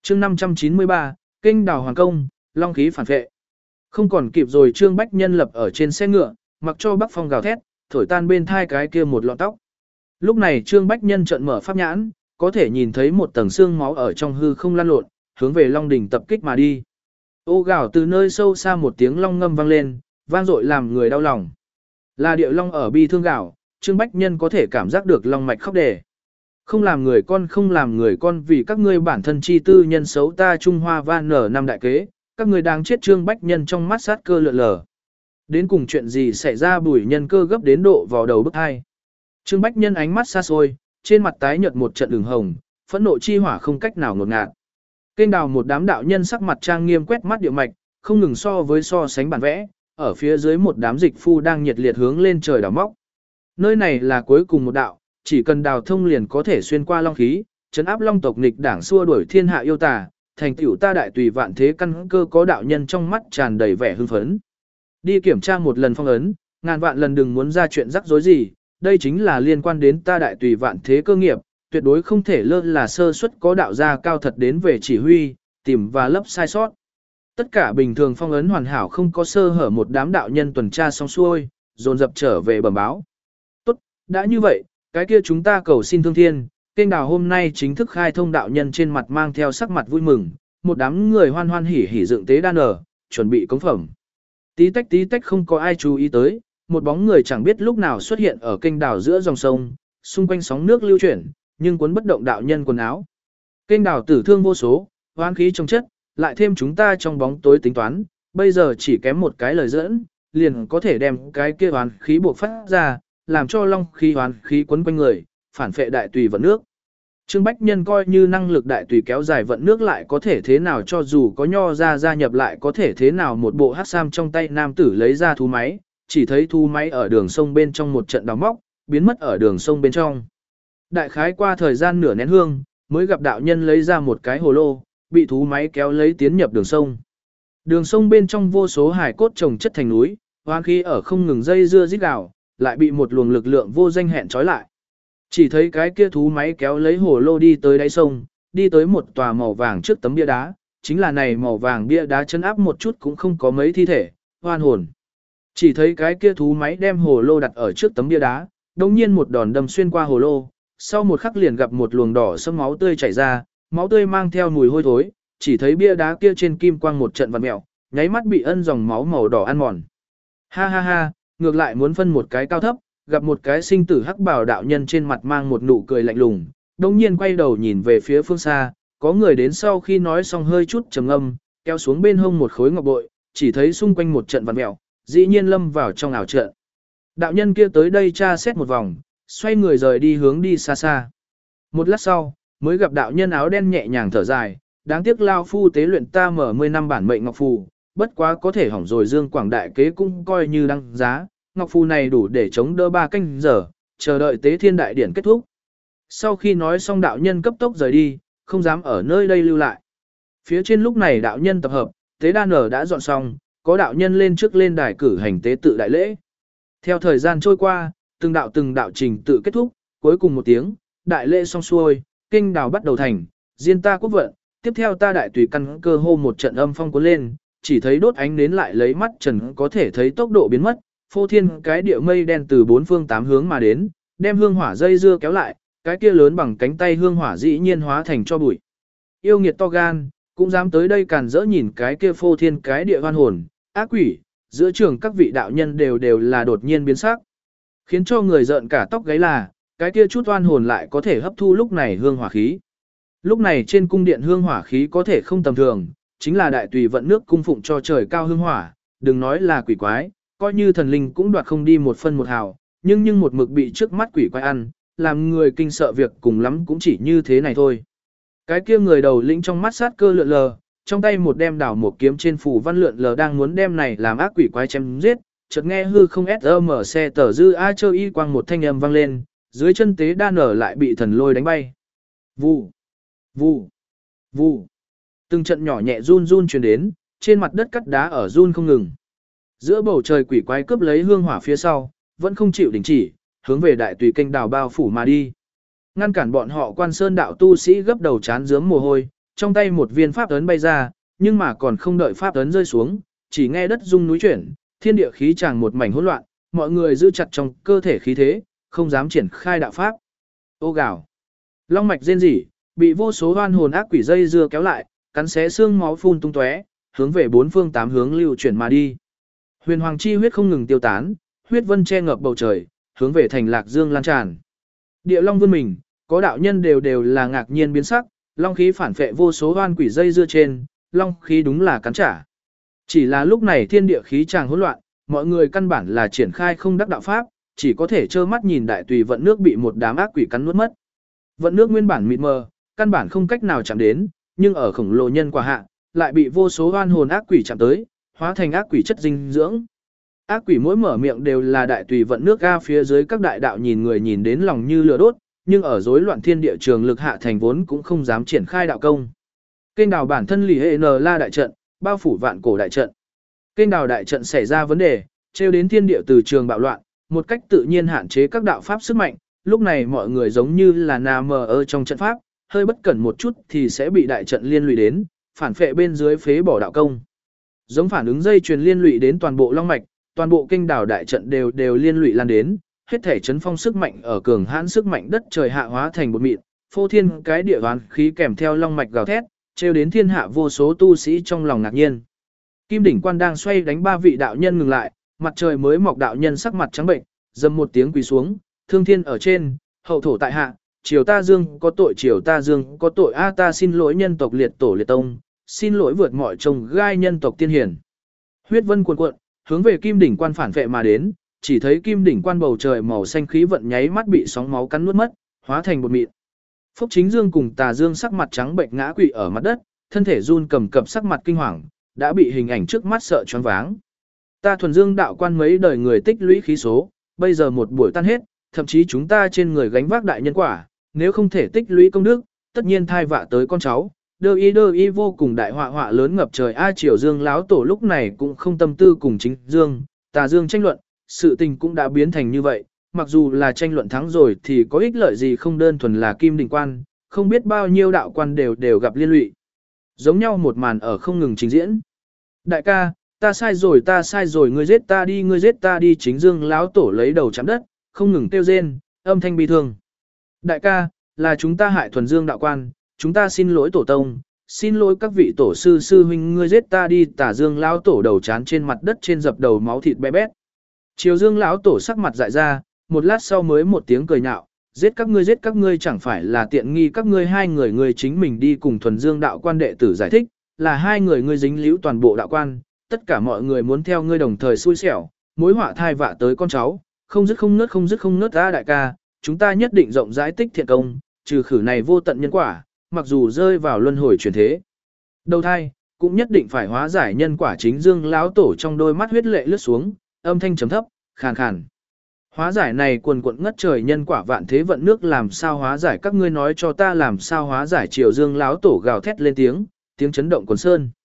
chương 593, kênh đào hoàng công, long khí phản vệ. Không còn kịp rồi, Trương Bách Nhân lập ở trên xe ngựa, mặc cho Bắc Phong gào thét, thổi tan bên thai cái kia một lọn tóc. Lúc này Trương Bách Nhân trợn mở pháp nhãn, có thể nhìn thấy một tầng xương máu ở trong hư không lan lộn, hướng về Long đỉnh tập kích mà đi. Ô gào từ nơi sâu xa một tiếng long ngâm vang lên, vang dội làm người đau lòng. Là điệu long ở bi thương gào, Trương Bách Nhân có thể cảm giác được long mạch khóc đề. Không làm người con, không làm người con, vì các ngươi bản thân chi tư nhân xấu ta Trung Hoa van nở năm đại kế, các ngươi đang chết. Trương Bách Nhân trong mắt sát cơ lượn lờ. Đến cùng chuyện gì xảy ra, Bùi Nhân Cơ gấp đến độ vào đầu bức hai. Trương Bách Nhân ánh mắt xa xôi, trên mặt tái nhợt một trận đường hồng, phẫn nộ chi hỏa không cách nào ngột ngạt. Kênh đào một đám đạo nhân sắc mặt trang nghiêm quét mắt địa mạch, không ngừng so sánh bản vẽ, ở phía dưới một đám dịch phu đang nhiệt liệt hướng lên trời đào móc. Nơi này là cuối cùng một đạo, chỉ cần đào thông liền có thể xuyên qua long khí, trấn áp long tộc nghịch đảng, xua đuổi thiên hạ yêu tà, thành tựu ta đại tùy vạn thế căn cơ. Có đạo nhân trong mắt tràn đầy vẻ hưng phấn. Đi kiểm tra một lần phong ấn, ngàn vạn lần đừng muốn ra chuyện rắc rối gì, đây chính là liên quan đến ta đại tùy vạn thế cơ nghiệp, tuyệt đối không thể lơ là sơ suất. Có đạo gia cao thật đến về chỉ huy, tìm và lấp sai sót. Tất cả bình thường phong ấn hoàn hảo không có sơ hở. Một đám đạo nhân tuần tra xong xuôi, dồn dập trở về bẩm báo. Tốt, đã như vậy, cái kia chúng ta cầu xin thương thiên, kênh đào hôm nay chính thức khai thông. Đạo nhân trên mặt mang theo sắc mặt vui mừng, một đám người hoan hoan hỉ hỉ dựng tế đan ở, chuẩn bị cống phẩm. Tí tách không có ai chú ý tới, một bóng người chẳng biết lúc nào xuất hiện ở kênh đào giữa dòng sông, xung quanh sóng nước lưu chuyển, nhưng cuốn bất động đạo nhân quần áo. Kênh đào tử thương vô số, hoán khí trong chất, lại thêm chúng ta trong bóng tối tính toán, bây giờ chỉ kém một cái lời dẫn, liền có thể đem cái kia hoán khí buộc phát ra, làm cho long khí hoán khí quấn quanh người, phản phệ đại tùy vận nước. Trương Bách Nhân coi như năng lực đại tùy kéo dài vận nước lại có thể thế nào, cho dù có nho ra gia nhập lại có thể thế nào. Một bộ hắc sam trong tay nam tử lấy ra thú máy, chỉ thấy thú máy ở đường sông bên trong một trận đào móc, biến mất ở đường sông bên trong. Đại khái qua thời gian nửa nén hương, mới gặp đạo nhân lấy ra một cái hồ lô, bị thú máy kéo lấy tiến nhập đường sông. Đường sông bên trong vô số hải cốt chồng chất thành núi, hoán khí ở không ngừng dây dưa rít gào, lại bị một luồng lực lượng vô danh hẹn trói lại. Chỉ thấy cái kia thú máy kéo lấy hồ lô đi tới đáy sông, đi tới một tòa màu vàng trước tấm bia đá, chính là này màu vàng bia đá chấn áp một chút cũng không có mấy thi thể, hoan hồn. Chỉ thấy cái kia thú máy đem hồ lô đặt ở trước tấm bia đá, đồng nhiên một đòn đâm xuyên qua hồ lô, sau một khắc liền gặp một luồng đỏ sẫm máu tươi chảy ra, máu tươi mang theo mùi hôi thối, chỉ thấy bia đá kia trên kim quang một trận vặn mèo, nháy mắt bị ân dòng máu màu đỏ ăn mòn. Ha ha ha, ngược lại muốn phân một cái cao thấp, gặp một cái sinh tử hắc bào đạo nhân trên mặt mang một nụ cười lạnh lùng, đồng nhiên quay đầu nhìn về phía phương xa, có người đến. Sau khi nói xong hơi chút trầm ngâm, kéo xuống bên hông một khối ngọc bội, chỉ thấy xung quanh một trận vặn mèo, dĩ nhiên lâm vào trong ảo trận. Đạo nhân kia tới đây tra xét một vòng, xoay người rời đi hướng đi xa xa. Một lát sau, mới gặp đạo nhân áo đen nhẹ nhàng thở dài, đáng tiếc lao phu tế luyện ta mở 10 năm bản mệnh ngọc phù, bất quá có thể hỏng rồi Dương Quảng đại kế cũng coi như đăng giá, ngọc phù này đủ để chống đỡ 3 canh giờ, chờ đợi tế thiên đại điển kết thúc. Sau khi nói xong đạo nhân cấp tốc rời đi, không dám ở nơi đây lưu lại. Phía trên lúc này đạo nhân tập hợp, tế đan ở đã dọn xong, có đạo nhân lên trước lên đài cử hành tế tự đại lễ. Theo thời gian trôi qua, từng đạo trình tự kết thúc, cuối cùng một tiếng, đại lễ xong xuôi, kinh đào bắt đầu thành, diên ta quốc vận, tiếp theo ta đại tùy căn cơ hô một trận âm phong cuốn lên, chỉ thấy đốt ánh nến lại lấy mắt trần có thể thấy tốc độ biến mất, phô thiên cái địa mây đen từ 4 phương 8 hướng mà đến, đem hương hỏa dây dưa kéo lại, cái kia lớn bằng cánh tay hương hỏa dĩ nhiên hóa thành cho bụi. Yêu nghiệt to gan, cũng dám tới đây càn rỡ, nhìn cái kia phô thiên cái địa hoan hồn, ác quỷ, giữa trường các vị đạo nhân đều là đột nhiên biến sắc, khiến cho người giận cả tóc gáy là, cái kia chút oan hồn lại có thể hấp thu lúc này hương hỏa khí. Lúc này trên cung điện hương hỏa khí có thể không tầm thường, chính là đại tùy vận nước cung phụng cho trời cao hương hỏa, đừng nói là quỷ quái, coi như thần linh cũng đoạt không đi một phân một hào, nhưng một mực bị trước mắt quỷ quái ăn, làm người kinh sợ việc cùng lắm cũng chỉ như thế này thôi. Cái kia người đầu lĩnh trong mắt sát cơ lượn lờ, trong tay một đem đảo một kiếm trên phủ văn lượn lờ đang muốn đem này làm ác quỷ quái chém giết, chợt nghe hư không mở xe tờ dư a chơ y quang một thanh âm vang lên, dưới chân tế đan ở lại bị thần lôi đánh bay. Vù, vù, vù. Từng trận nhỏ nhẹ run run truyền đến, trên mặt đất cắt đá ở run không ngừng. Giữa bầu trời quỷ quái cướp lấy hương hỏa phía sau, vẫn không chịu đình chỉ, hướng về đại tùy kênh đào bao phủ mà đi. Ngăn cản bọn họ quan sơn đạo tu sĩ gấp đầu chán rướm mồ hôi, trong tay một viên pháp ấn bay ra, nhưng mà còn không đợi pháp ấn rơi xuống, chỉ nghe đất rung núi chuyển, thiên địa khí tràng một mảnh hỗn loạn, mọi người giữ chặt trong cơ thể khí thế, không dám triển khai đạo pháp. Ô gào. Long mạch rên rỉ, bị vô số oan hồn ác quỷ dây dưa kéo lại, cắn xé xương máu phun tung tóe, hướng về bốn phương tám hướng lưu chuyển mà đi. Huyền hoàng chi huyết không ngừng tiêu tán, huyết vân che ngập bầu trời, hướng về thành Lạc Dương lan tràn. Địa long vươn mình, có đạo nhân đều là ngạc nhiên biến sắc, long khí phản phệ vô số oan quỷ dây dưa trên, long khí đúng là cắn trả. Chỉ là lúc này thiên địa khí tràng hỗn loạn, mọi người căn bản là triển khai không đắc đạo pháp, chỉ có thể trơ mắt nhìn đại tùy vận nước bị một đám ác quỷ cắn nuốt mất. Vận nước nguyên bản mịt mờ, căn bản không cách nào chạm đến, nhưng ở khổng lồ nhân quả hạ, lại bị vô số oan hồn ác quỷ chạm tới, hóa thành ác quỷ chất dinh dưỡng. Ác quỷ mỗi mở miệng đều là đại tùy vận nước ga phía dưới các đại đạo nhìn người nhìn đến lòng như lửa đốt, nhưng ở rối loạn thiên địa trường lực hạ thành vốn cũng không dám triển khai đạo công. Kênh đào bản thân lì hệ n la đại trận, bao phủ vạn cổ đại trận. Kênh đào đại trận xảy ra vấn đề, trêu đến thiên địa từ trường bạo loạn, một cách tự nhiên hạn chế các đạo pháp sức mạnh, lúc này mọi người giống như là nằm ở trong trận pháp, hơi bất cẩn một chút thì sẽ bị đại trận liên lụy đến, phản phệ bên dưới phế bỏ đạo công. Giống phản ứng dây truyền liên lụy đến toàn bộ long mạch, toàn bộ kênh đào đại trận đều liên lụy lan đến, hết thể chấn phong sức mạnh ở cường hãn sức mạnh đất trời hạ hóa thành bột mịn, phô thiên cái địa oán khí kèm theo long mạch gào thét, trêu đến thiên hạ vô số tu sĩ trong lòng ngạc nhiên. Kim đỉnh quan đang xoay đánh ba vị đạo nhân ngừng lại, mặt trời mới mọc đạo nhân sắc mặt trắng bệnh, dầm một tiếng quỳ xuống, thương thiên ở trên, hậu thổ tại hạ, triều ta dương có tội, triều ta dương có tội, a ta xin lỗi nhân tộc liệt tổ liệt tông, xin lỗi vượt mọi trông gai nhân tộc tiên hiển. Huyết vân cuồn cuộn, hướng về kim đỉnh quan phản vệ mà đến, chỉ thấy kim đỉnh quan bầu trời màu xanh khí vận nháy mắt bị sóng máu cắn nuốt mất, hóa thành bột mịn. Phúc Chính Dương cùng Tà Dương sắc mặt trắng bệnh ngã quỵ ở mặt đất, thân thể run cầm cập sắc mặt kinh hoàng, đã bị hình ảnh trước mắt sợ choáng váng. Ta thuần dương đạo quan mấy đời người tích lũy khí số, bây giờ một buổi tan hết, thậm chí chúng ta trên người gánh vác đại nhân quả, nếu không thể tích lũy công đức, tất nhiên thai vạ tới con cháu, đơ y vô cùng đại họa lớn ngập trời. A Triều Dương láo tổ lúc này cũng không tâm tư cùng Chính Dương, Tà Dương tranh luận, sự tình cũng đã biến thành như vậy, mặc dù là tranh luận thắng rồi thì có ích lợi gì, không đơn thuần là kim đỉnh quan, không biết bao nhiêu đạo quan đều gặp liên lụy. Giống nhau một màn ở không ngừng trình diễn. Đại ca, ta sai rồi, ngươi giết ta đi, Chính Dương láo tổ lấy đầu chạm đất, không ngừng kêu rên, âm thanh bi thương. Đại ca, là chúng ta hại thuần dương đạo quan, chúng ta xin lỗi tổ tông, xin lỗi các vị tổ sư sư huynh, ngươi giết ta đi. Tả Dương lão tổ đầu chán trên mặt đất trên dập đầu máu thịt bé bét. Triều Dương lão tổ sắc mặt dại ra, một lát sau mới một tiếng cười nhạo, giết các ngươi chẳng phải là tiện nghi các ngươi hai người, ngươi chính mình đi cùng thuần dương đạo quan đệ tử giải thích, là hai người ngươi dính líu toàn bộ đạo quan, tất cả mọi người muốn theo ngươi đồng thời xui xẻo, mối họa thai vạ tới con cháu, không dứt không ngớt ta. Đại ca, chúng ta nhất định rộng rãi tích thiện công, trừ khử này vô tận nhân quả, mặc dù rơi vào luân hồi chuyển thế đầu thai, cũng nhất định phải hóa giải nhân quả. Chính Dương lão tổ trong đôi mắt huyết lệ lướt xuống, âm thanh trầm thấp, khàn khàn. Hóa giải này quần quận ngất trời nhân quả vạn thế vận nước, làm sao hóa giải, các ngươi nói cho ta làm sao hóa giải. Triều Dương lão tổ gào thét lên tiếng chấn động quần sơn.